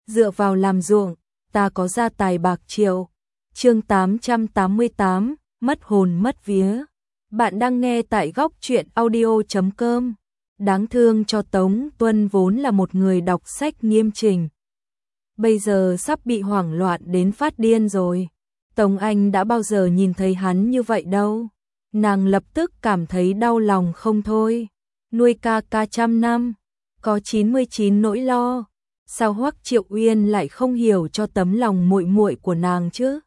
dựa vào làm ruộng, ta có gia tài bạc triệu. Chương 888, mất hồn mất vía. Bạn đang nghe tại góc truyện audio.com. Đáng thương cho Tống Tuân vốn là một người đọc sách nghiêm chỉnh. Bây giờ sắp bị hoảng loạn đến phát điên rồi. Tống Anh đã bao giờ nhìn thấy hắn như vậy đâu. Nàng lập tức cảm thấy đau lòng không thôi. Nuôi ca ca trăm năm, có 99 nỗi lo. Sao Hoắc Triệu Uyên lại không hiểu cho tấm lòng muội muội của nàng chứ?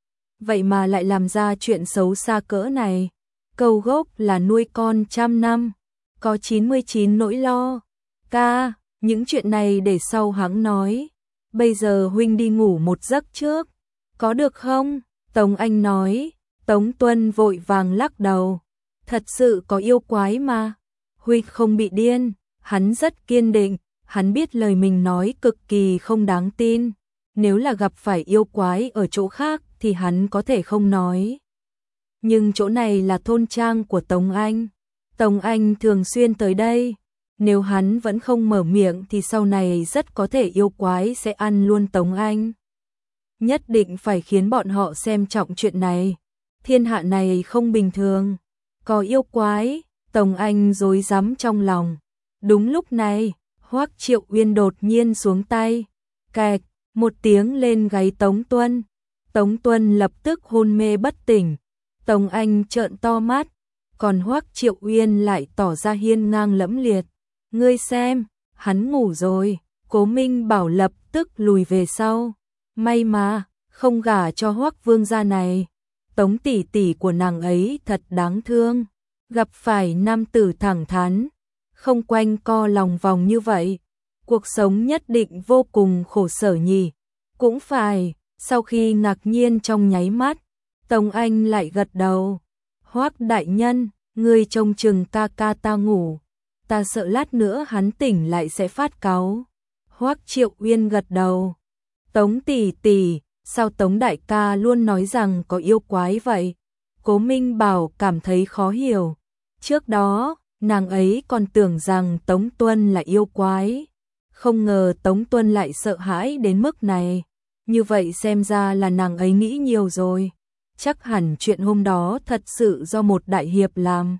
Vậy mà lại làm ra chuyện xấu xa cỡ này. Câu gốc là nuôi con trăm năm, có 99 nỗi lo. Ca, những chuyện này để sau hắn nói. Bây giờ huynh đi ngủ một giấc trước, có được không? Tống Anh nói. Tống Tuân vội vàng lắc đầu. Thật sự có yêu quái mà. Huynh không bị điên, hắn rất kiên định. Hắn biết lời mình nói cực kỳ không đáng tin. Nếu là gặp phải yêu quái ở chỗ khác thì hắn có thể không nói. Nhưng chỗ này là thôn trang của Tống Anh. Tống Anh thường xuyên tới đây. Nếu hắn vẫn không mở miệng thì sau này rất có thể yêu quái sẽ ăn luôn Tống Anh. Nhất định phải khiến bọn họ xem trọng chuyện này. Thiên hạ này không bình thường. Có yêu quái, Tống Anh rối rắm trong lòng. Đúng lúc này, Hoắc Triệu Uyên đột nhiên xuống tay. Kẹt, một tiếng lên gáy Tống Tuân. Tống Tuân lập tức hôn mê bất tỉnh. Tống Anh trợn to mắt, còn Hoắc Triệu Uyên lại tỏ ra hiên ngang lẫm liệt. Ngươi xem, hắn ngủ rồi. Cố Minh Bảo lập tức lùi về sau. May mà, không gả cho Hoắc vương gia này. Tống tỷ tỷ của nàng ấy thật đáng thương. Gặp phải nam tử thẳng thắn, không quanh co lòng vòng như vậy. Cuộc sống nhất định vô cùng khổ sở nhỉ. Cũng phải, sau khi ngạc nhiên trong nháy mắt, Tống Anh lại gật đầu. Hoắc đại nhân, ngươi trông chừng ca ca ta ngủ. Ta sợ lát nữa hắn tỉnh lại sẽ phát cáu. Hoắc Triệu Uyên gật đầu. Tống tỷ tỷ, sao Tống đại ca luôn nói rằng có yêu quái vậy? Cố Minh Bảo cảm thấy khó hiểu. Trước đó, nàng ấy còn tưởng rằng Tống Tuân là yêu quái. Không ngờ Tống Tuân lại sợ hãi đến mức này. Như vậy xem ra là nàng ấy nghĩ nhiều rồi. Chắc hẳn chuyện hôm đó thật sự do một đại hiệp làm.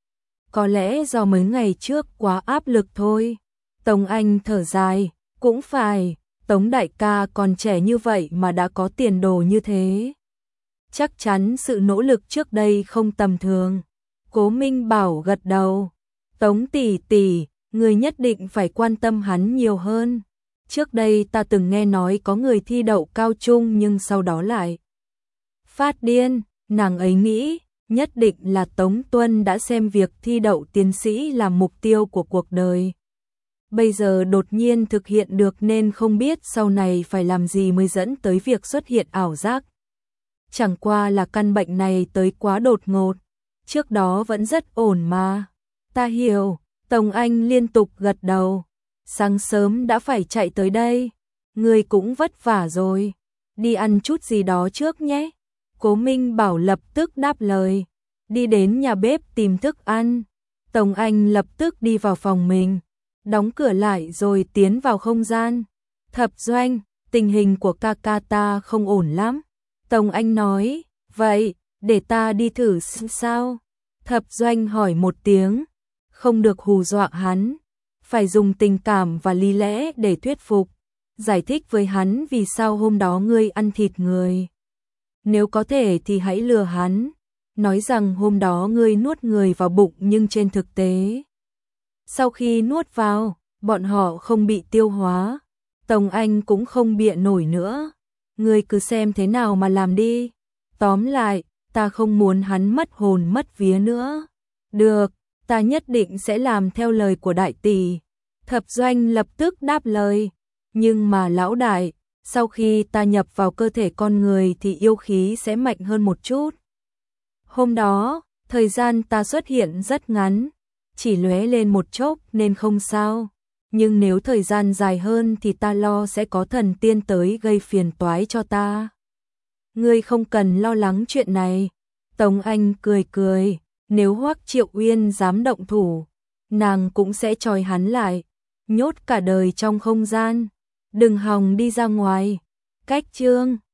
Có lẽ do mấy ngày trước quá áp lực thôi. Tống Anh thở dài, cũng phải, Tống đại ca còn trẻ như vậy mà đã có tiền đồ như thế. Chắc chắn sự nỗ lực trước đây không tầm thường. Cố Minh Bảo gật đầu. Tống tỷ tỷ, người nhất định phải quan tâm hắn nhiều hơn. Trước đây ta từng nghe nói có người thi đậu cao trung nhưng sau đó lại phát điên. Nàng ấy nghĩ nhất định là Tống Tuân đã xem việc thi đậu tiến sĩ làm mục tiêu của cuộc đời. Bây giờ đột nhiên thực hiện được nên không biết sau này phải làm gì mới dẫn tới việc xuất hiện ảo giác. Chẳng qua là căn bệnh này tới quá đột ngột. Trước đó vẫn rất ổn mà. Ta hiểu. Tống Anh liên tục gật đầu. Sáng sớm đã phải chạy tới đây. Người cũng vất vả rồi. Đi ăn chút gì đó trước nhé. Cố Minh Bảo lập tức đáp lời. Đi đến nhà bếp tìm thức ăn. Tống Anh lập tức đi vào phòng mình. Đóng cửa lại rồi tiến vào không gian. Thập Doanh, tình hình của ca ca ta không ổn lắm. Tống Anh nói, vậy, để ta đi thử sao? Thập Doanh hỏi một tiếng. Không được hù dọa hắn. Phải dùng tình cảm và lý lẽ để thuyết phục. Giải thích với hắn vì sao hôm đó ngươi ăn thịt người. Nếu có thể thì hãy lừa hắn. Nói rằng hôm đó ngươi nuốt người vào bụng nhưng trên thực tế. Sau khi nuốt vào, bọn họ không bị tiêu hóa. Tống Anh cũng không bịa nổi nữa. Ngươi cứ xem thế nào mà làm đi. Tóm lại, ta không muốn hắn mất hồn mất vía nữa. Được, ta nhất định sẽ làm theo lời của đại tỷ. Thập Doanh lập tức đáp lời. Nhưng mà lão đại, sau khi ta nhập vào cơ thể con người thì yêu khí sẽ mạnh hơn một chút. Hôm đó, thời gian ta xuất hiện rất ngắn, chỉ lóe lên một chốc nên không sao. Nhưng nếu thời gian dài hơn thì ta lo sẽ có thần tiên tới gây phiền toái cho ta. Ngươi không cần lo lắng chuyện này. Tống Anh cười cười, nếu Hoắc Triệu Uyên dám động thủ, nàng cũng sẽ trói hắn lại, nhốt cả đời trong không gian. Đừng hòng đi ra ngoài. Cách chương